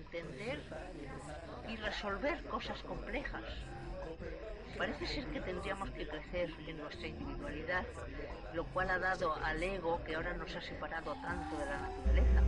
entender y resolver cosas complejas. Parece ser que tendríamos que crecer en nuestra individualidad, lo cual ha dado al ego que ahora nos ha separado tanto de la naturaleza.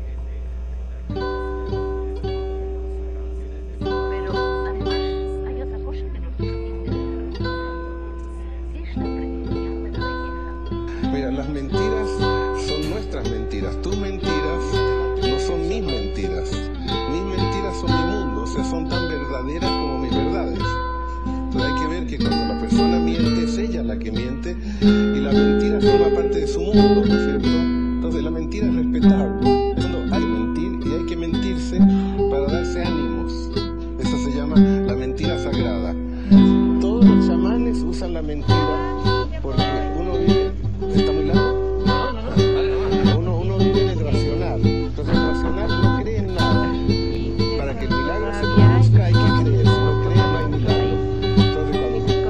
Pero además hay otra cosa que nos distingue, que es la precisión de la belleza. Mira, las mentiras son nuestras mentiras. Tus mentiras no son mis mentiras. Mis mentiras son mi mundo, o sea, son tan verdaderas como mis verdades. Pero hay que ver que cuando la persona miente, es ella la que miente, y la mentira forma parte de su mundo, ¿no es cierto? Entonces la mentira es respetable. Cuando hay mentir, y hay que mentirse para darse ánimos. Eso se llama la mentira sagrada. Todos los chamanes usan la mentira porque uno vive... ¿Está muy largo? Uno vive en el racional. Entonces el racional no cree en nada. Para que el milagro se produzca hay que creer. Si no cree no hay milagro. Entonces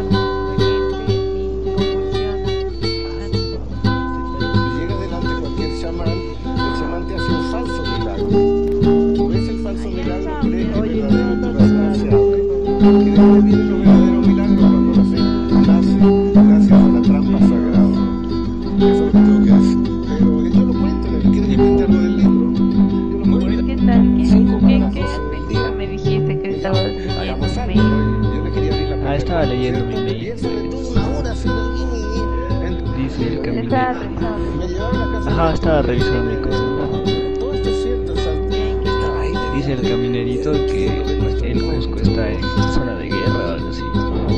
cuando llega delante cualquier chamán, el chamán te hace un falso milagro. Tú ves el falso milagro, crees que verdaderamente tu racional se abre. Porque después viene los verdaderos milagros cuando la fe nace gracias a la trampa sagrada. Eso es lo que tengo que decir. Pero yo lo cuento, ¿no? ¿Quieres inventarlo del libro? ¿Qué tal? ¿Qué me dijiste que estabas Hagamos algo. Yo le quería abrir la puerta. Estaba leyendo mi Y mail. él se detuvo una hora sin Dice el estaba caminero. revisando? me llevaron a la casa. Ajá, estaba revisando mi cosa. Todo esto es cierto, o sea, estaba ahí. Dice el caminerito que el Cusco está en zona de guerra o algo así.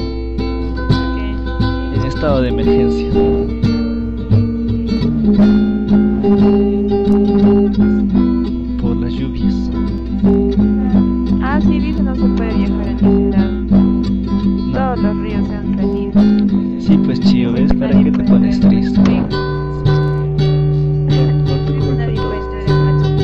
En estado de emergencia. Por las lluvias. Ah, sí, dice no se puede viajar en la ciudad. Todos los ríos se han salido. Sí, pues chío, ¿ves? ¿Para qué te pones triste? Por tu culpa Nadie todo. puede entrar en Machu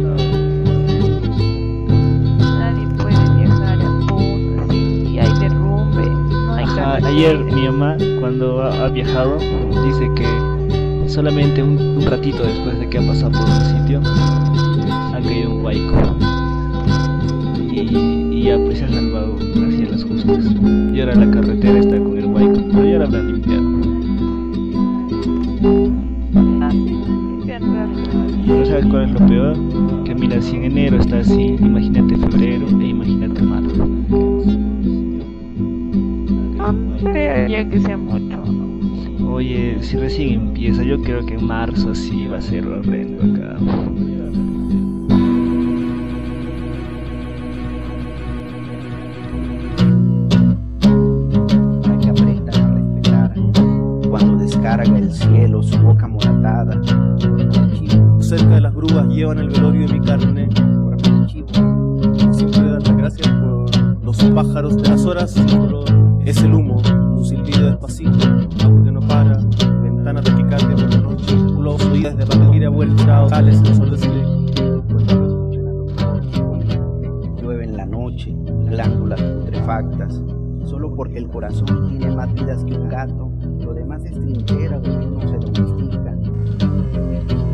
Picchu. Nadie puede viajar a Puno, y hay derrumbe. No hay Ajá, carretera. ayer mi mamá cuando ha viajado dice que solamente un ratito después de que ha pasado por un sitio ha caído un huaico y ya pues se ha salvado hacia las justas y ahora la carretera está con el huaico, pero ya la habrán limpiado. Ah, bien raro. Pero ¿sabes cuál es lo peor? Que mira, si en enero está así, imagínate febrero e imagínate marzo. No creo ya que sea mucho. Oye, si recién empieza, yo creo que en marzo sí va a ser horrendo acá. Para que aprendan a respetar cuando descarga el cielo su boca moratada. Cerca de las grúas llevan el velorio de mi carne. Siempre dar las gracias por los pájaros de las horas. Solo es el humo, un silbido despacito, algo que no para, ventanas de taquicardia por la noche, los oídos de batería vuelta, tales sensores de Llueve en la noche, glándulas putrefactas. Solo porque el corazón tiene más vidas que un gato, lo demás es trinchera donde uno se domestica.